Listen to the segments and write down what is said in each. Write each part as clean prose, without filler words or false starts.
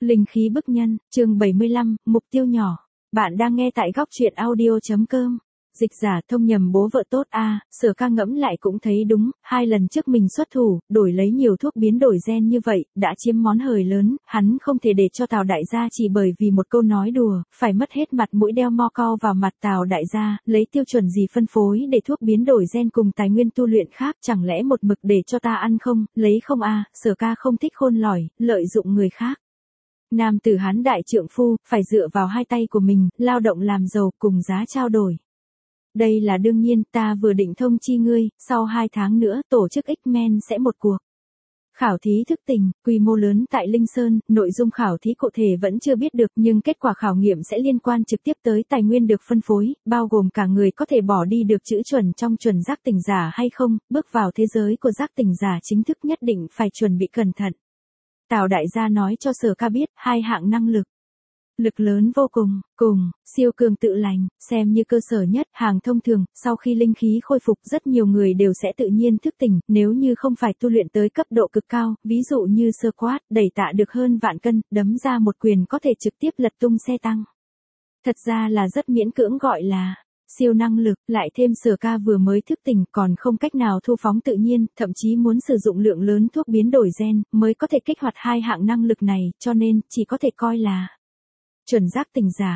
Linh khí bức nhân, chương 75, mục tiêu nhỏ. Bạn đang nghe tại góc truyện audio.com. Dịch giả thông nhầm bố vợ tốt a. Sở Ca ngẫm lại cũng thấy đúng, 2 lần trước mình xuất thủ, đổi lấy nhiều thuốc biến đổi gen như vậy, đã chiếm món hời lớn, hắn không thể để cho Tào đại gia chỉ bởi vì một câu nói đùa, phải mất hết mặt mũi đeo mo cau vào mặt Tào đại gia, lấy tiêu chuẩn gì phân phối để thuốc biến đổi gen cùng tài nguyên tu luyện khác, chẳng lẽ một mực để cho ta ăn không, lấy không a. Sở Ca không thích khôn lỏi, lợi dụng người khác. Nam tử Hán đại trượng phu, phải dựa vào hai tay của mình, lao động làm giàu, cùng giá trao đổi. Đây là đương nhiên, ta vừa định thông chi ngươi, sau 2 tháng nữa tổ chức X-Men sẽ một cuộc khảo thí thức tỉnh, quy mô lớn tại Linh Sơn, nội dung khảo thí cụ thể vẫn chưa biết được nhưng kết quả khảo nghiệm sẽ liên quan trực tiếp tới tài nguyên được phân phối, bao gồm cả người có thể bỏ đi được chữ chuẩn trong chuẩn giác tỉnh giả hay không, bước vào thế giới của giác tỉnh giả chính thức nhất định phải chuẩn bị cẩn thận. Tào đại gia nói cho Sở Ca biết, 2 hạng năng lực. Lực lớn vô cùng, cùng, siêu cường tự lành, xem như cơ sở nhất, hàng thông thường, sau khi linh khí khôi phục rất nhiều người đều sẽ tự nhiên thức tỉnh, nếu như không phải tu luyện tới cấp độ cực cao, ví dụ như squat, đẩy tạ được hơn vạn cân, đấm ra một quyền có thể trực tiếp lật tung xe tăng. Thật ra là rất miễn cưỡng gọi là siêu năng lực, lại thêm Sở Ca vừa mới thức tỉnh còn không cách nào thu phóng tự nhiên, thậm chí muốn sử dụng lượng lớn thuốc biến đổi gen, mới có thể kích hoạt 2 hạng năng lực này, cho nên, chỉ có thể coi là chuẩn giác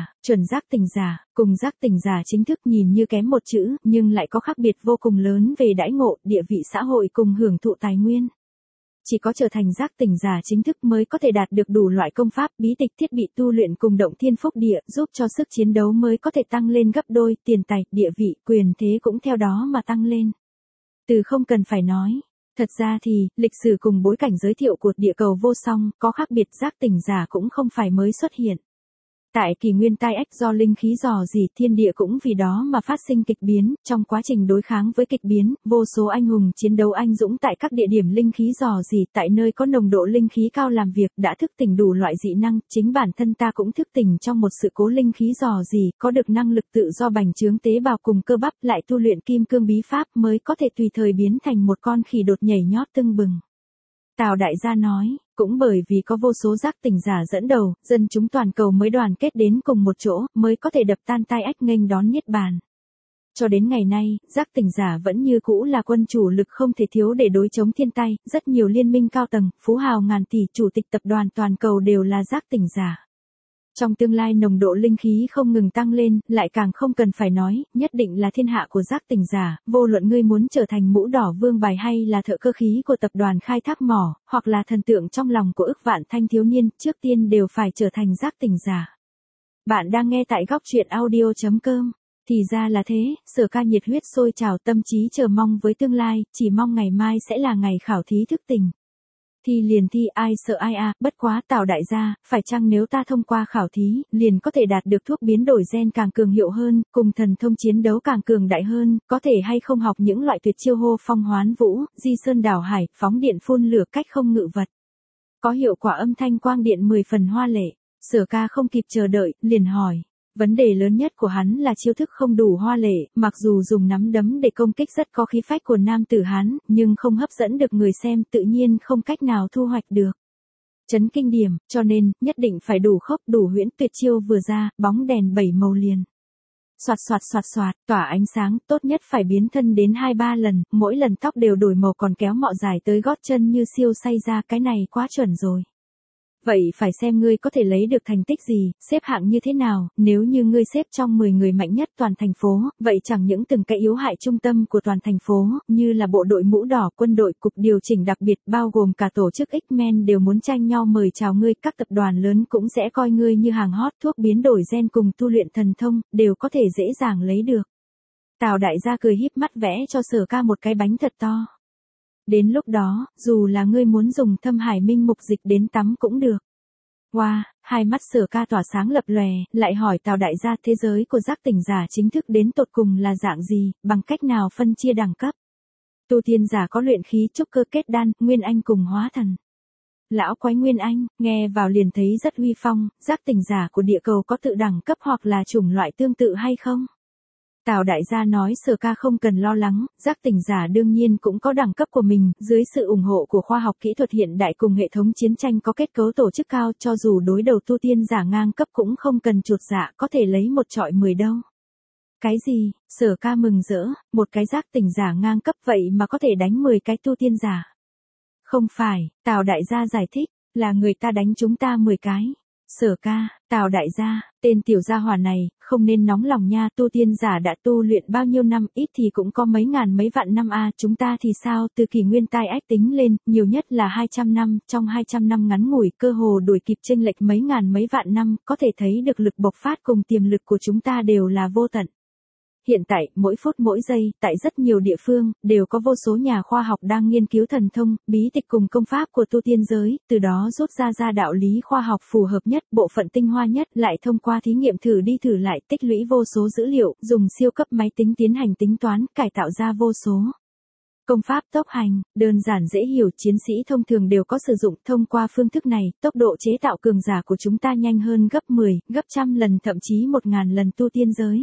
tỉnh giả, cùng giác tỉnh giả chính thức nhìn như kém một chữ, nhưng lại có khác biệt vô cùng lớn về đãi ngộ, địa vị xã hội cùng hưởng thụ tài nguyên. Chỉ có trở thành giác tỉnh giả chính thức mới có thể đạt được đủ loại công pháp, bí tịch thiết bị tu luyện cùng động thiên phúc địa, giúp cho sức chiến đấu mới có thể tăng lên gấp đôi, tiền tài, địa vị, quyền thế cũng theo đó mà tăng lên. Từ không cần phải nói. Thật ra thì, lịch sử cùng bối cảnh giới thiệu của địa cầu vô song, có khác biệt giác tỉnh giả cũng không phải mới xuất hiện. Tại kỷ nguyên tai ách do linh khí rò rỉ, thiên địa cũng vì đó mà phát sinh kịch biến, trong quá trình đối kháng với kịch biến, vô số anh hùng chiến đấu anh dũng tại các địa điểm linh khí rò rỉ, tại nơi có nồng độ linh khí cao làm việc, đã thức tỉnh đủ loại dị năng, chính bản thân ta cũng thức tỉnh trong một sự cố linh khí rò rỉ, có được năng lực tự do bành trướng tế bào cùng cơ bắp, lại tu luyện kim cương bí pháp mới có thể tùy thời biến thành một con khỉ đột nhảy nhót tưng bừng. Tào đại gia nói, cũng bởi vì có vô số giác tỉnh giả dẫn đầu, dân chúng toàn cầu mới đoàn kết đến cùng một chỗ, mới có thể đập tan tai ách nghênh đón niết bàn. Cho đến ngày nay, giác tỉnh giả vẫn như cũ là quân chủ lực không thể thiếu để đối chống thiên tai, rất nhiều liên minh cao tầng, phú hào ngàn tỷ, chủ tịch tập đoàn toàn cầu đều là giác tỉnh giả. Trong tương lai nồng độ linh khí không ngừng tăng lên, lại càng không cần phải nói, nhất định là thiên hạ của giác tỉnh giả, vô luận ngươi muốn trở thành mũ đỏ vương bài hay là thợ cơ khí của tập đoàn khai thác mỏ, hoặc là thần tượng trong lòng của ức vạn thanh thiếu niên, trước tiên đều phải trở thành giác tỉnh giả. Bạn đang nghe tại góc truyện audio.com. Thì ra là thế, Sở Ca nhiệt huyết sôi trào, tâm trí chờ mong với tương lai, chỉ mong ngày mai sẽ là ngày khảo thí thức tỉnh. Thi liền thi, ai sợ ai à, bất quá Tào đại gia, phải chăng nếu ta thông qua khảo thí, liền có thể đạt được thuốc biến đổi gen càng cường hiệu hơn, cùng thần thông chiến đấu càng cường đại hơn, có thể hay không học những loại tuyệt chiêu hô phong hoán vũ, di sơn đảo hải, phóng điện phun lửa cách không ngự vật. Có hiệu quả âm thanh quang điện 10 phần hoa lệ. Sở Ca không kịp chờ đợi, liền hỏi. Vấn đề lớn nhất của hắn là chiêu thức không đủ hoa lệ, mặc dù dùng nắm đấm để công kích rất có khí phách của nam tử Hán, nhưng không hấp dẫn được người xem, tự nhiên không cách nào thu hoạch được chấn kinh điểm, cho nên, nhất định phải đủ khốc, đủ huyễn, tuyệt chiêu vừa ra, bóng đèn 7 màu liền. Soạt soạt soạt soạt, tỏa ánh sáng, tốt nhất phải biến thân đến 2-3 lần, mỗi lần tóc đều đổi màu còn kéo mọ dài tới gót chân như siêu say ra, cái này quá chuẩn rồi. Vậy phải xem ngươi có thể lấy được thành tích gì, xếp hạng như thế nào, nếu như ngươi xếp trong 10 người mạnh nhất toàn thành phố, vậy chẳng những từng cái yếu hại trung tâm của toàn thành phố, như là bộ đội mũ đỏ, quân đội, cục điều chỉnh đặc biệt, bao gồm cả tổ chức X-Men đều muốn tranh nhau mời chào ngươi, các tập đoàn lớn cũng sẽ coi ngươi như hàng hot, thuốc biến đổi gen cùng tu luyện thần thông, đều có thể dễ dàng lấy được. Tào đại gia cười híp mắt vẽ cho Sở Ca một cái bánh thật to. Đến lúc đó, dù là ngươi muốn dùng Thâm Hải Minh Mục Dịch đến tắm cũng được. Wow, hai mắt Sở Ca tỏa sáng lập lòe, lại hỏi Tào đại gia thế giới của giác tỉnh giả chính thức đến tột cùng là dạng gì, bằng cách nào phân chia đẳng cấp. Tu tiên giả có luyện khí trúc cơ kết đan, nguyên anh cùng hóa thần. Lão quái nguyên anh, nghe vào liền thấy rất uy phong, giác tỉnh giả của địa cầu có tự đẳng cấp hoặc là chủng loại tương tự hay không? Tào đại gia nói Sở ca không cần lo lắng, giác tỉnh giả đương nhiên cũng có đẳng cấp của mình, dưới sự ủng hộ của khoa học kỹ thuật hiện đại cùng hệ thống chiến tranh có kết cấu tổ chức cao, cho dù đối đầu tu tiên giả ngang cấp cũng không cần chuột dạ, có thể lấy một trọi 10 đâu. Cái gì? Sở ca mừng rỡ, một cái giác tỉnh giả ngang cấp vậy mà có thể đánh 10 cái tu tiên giả. Không phải, Tào đại gia giải thích, là người ta đánh chúng ta 10 cái. Sở ca, Tào đại gia, tên tiểu gia hỏa này, không nên nóng lòng nha, tu tiên giả đã tu luyện bao nhiêu năm, ít thì cũng có mấy ngàn mấy vạn năm a, chúng ta thì sao, từ kỷ nguyên tai ách tính lên, nhiều nhất là 200 năm, trong 200 năm ngắn ngủi, cơ hồ đuổi kịp chênh lệch mấy ngàn mấy vạn năm, có thể thấy được lực bộc phát cùng tiềm lực của chúng ta đều là vô tận. Hiện tại, mỗi phút mỗi giây, tại rất nhiều địa phương, đều có vô số nhà khoa học đang nghiên cứu thần thông, bí tịch cùng công pháp của tu tiên giới, từ đó rút ra đạo lý khoa học phù hợp nhất, bộ phận tinh hoa nhất, lại thông qua thí nghiệm thử đi thử lại, tích lũy vô số dữ liệu, dùng siêu cấp máy tính tiến hành tính toán, cải tạo ra vô số công pháp tốc hành, đơn giản dễ hiểu, chiến sĩ thông thường đều có sử dụng. Thông qua phương thức này, tốc độ chế tạo cường giả của chúng ta nhanh hơn gấp 10, gấp trăm lần, thậm chí 1000 lần tu tiên giới.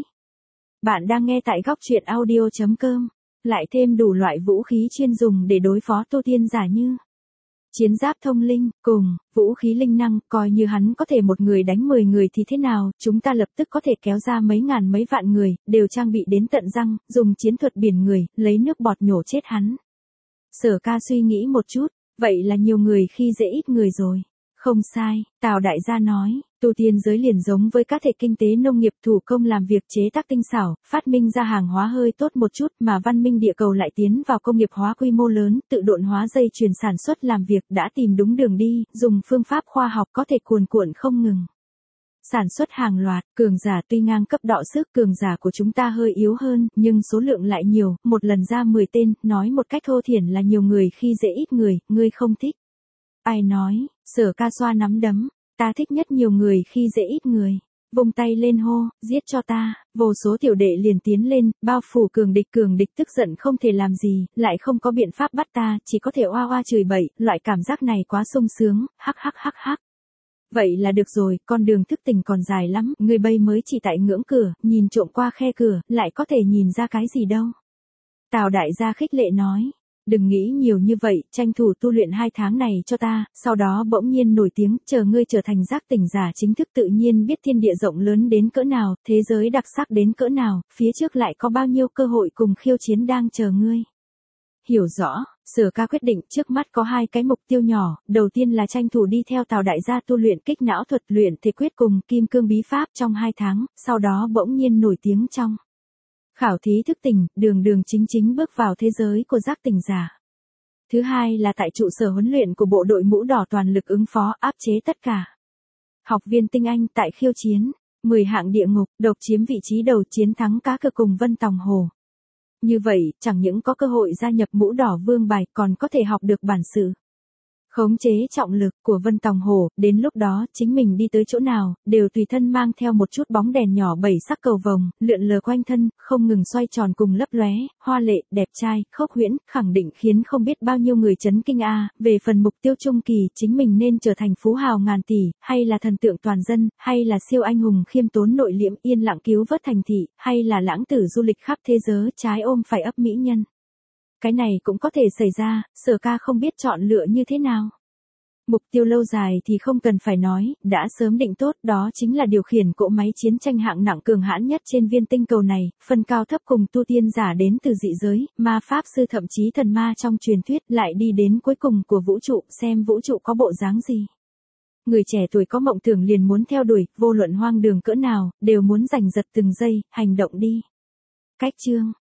Bạn đang nghe tại góc truyện audio.com, lại thêm đủ loại vũ khí chuyên dùng để đối phó tu tiên giả như chiến giáp thông linh, cùng vũ khí linh năng, coi như hắn có thể một người đánh 10 người thì thế nào, chúng ta lập tức có thể kéo ra mấy ngàn mấy vạn người, đều trang bị đến tận răng, dùng chiến thuật biển người, lấy nước bọt nhổ chết hắn. Sở ca suy nghĩ một chút, vậy là nhiều người khi dễ ít người rồi. Không sai, Tào đại gia nói, tu tiên giới liền giống với các thể kinh tế nông nghiệp thủ công làm việc chế tác tinh xảo, phát minh ra hàng hóa hơi tốt một chút mà văn minh địa cầu lại tiến vào công nghiệp hóa quy mô lớn, tự độn hóa dây chuyền sản xuất làm việc đã tìm đúng đường đi, dùng phương pháp khoa học có thể cuồn cuộn không ngừng. Sản xuất hàng loạt, cường giả tuy ngang cấp đọ sức, cường giả của chúng ta hơi yếu hơn, nhưng số lượng lại nhiều, một lần ra 10 tên, nói một cách thô thiển là nhiều người khi dễ ít người, ngươi không thích. Ai nói? Sở ca xoa nắm đấm, ta thích nhất nhiều người khi dễ ít người. Vung tay lên hô, giết cho ta, vô số tiểu đệ liền tiến lên, bao phủ cường địch tức giận không thể làm gì, lại không có biện pháp bắt ta, chỉ có thể oa oa chửi bậy, loại cảm giác này quá sung sướng, hắc hắc hắc hắc. Vậy là được rồi, con đường thức tỉnh còn dài lắm, người bây mới chỉ tại ngưỡng cửa, nhìn trộm qua khe cửa, lại có thể nhìn ra cái gì đâu. Tào đại gia khích lệ nói. Đừng nghĩ nhiều như vậy, tranh thủ tu luyện 2 tháng này cho ta, sau đó bỗng nhiên nổi tiếng, chờ ngươi trở thành giác tỉnh giả chính thức tự nhiên biết thiên địa rộng lớn đến cỡ nào, thế giới đặc sắc đến cỡ nào, phía trước lại có bao nhiêu cơ hội cùng khiêu chiến đang chờ ngươi. Hiểu rõ, Sở ca quyết định trước mắt có 2 cái mục tiêu nhỏ, đầu tiên là tranh thủ đi theo Tào đại gia tu luyện kích não thuật, luyện thể quyết cùng kim cương bí pháp trong 2 tháng, sau đó bỗng nhiên nổi tiếng trong khảo thí thức tỉnh, đường chính bước vào thế giới của giác tỉnh giả. Thứ hai là tại trụ sở huấn luyện của bộ đội mũ đỏ toàn lực ứng phó, áp chế tất cả học viên tinh anh tại khiêu chiến, 10 hạng địa ngục, độc chiếm vị trí đầu, chiến thắng cá cược cùng Vân Tòng Hồ. Như vậy, chẳng những có cơ hội gia nhập mũ đỏ vương bài, còn có thể học được bản sự khống chế trọng lực của Vân Tòng Hồ, đến lúc đó, chính mình đi tới chỗ nào, đều tùy thân mang theo một chút bóng đèn nhỏ 7 sắc cầu vồng, lượn lờ quanh thân, không ngừng xoay tròn cùng lấp lóe, hoa lệ, đẹp trai, khốc huyễn, khẳng định khiến không biết bao nhiêu người chấn kinh a. Về phần mục tiêu trung kỳ, chính mình nên trở thành phú hào ngàn tỷ, hay là thần tượng toàn dân, hay là siêu anh hùng khiêm tốn nội liễm, yên lặng cứu vớt thành thị, hay là lãng tử du lịch khắp thế giới, trái ôm phải ấp mỹ nhân. Cái này cũng có thể xảy ra, Sở ca không biết chọn lựa như thế nào. Mục tiêu lâu dài thì không cần phải nói, đã sớm định tốt, đó chính là điều khiển cỗ máy chiến tranh hạng nặng cường hãn nhất trên viên tinh cầu này, phân cao thấp cùng tu tiên giả đến từ dị giới, ma pháp sư thậm chí thần ma trong truyền thuyết, lại đi đến cuối cùng của vũ trụ, xem vũ trụ có bộ dáng gì. Người trẻ tuổi có mộng tưởng liền muốn theo đuổi, vô luận hoang đường cỡ nào, đều muốn giành giật từng giây, hành động đi. Cách chương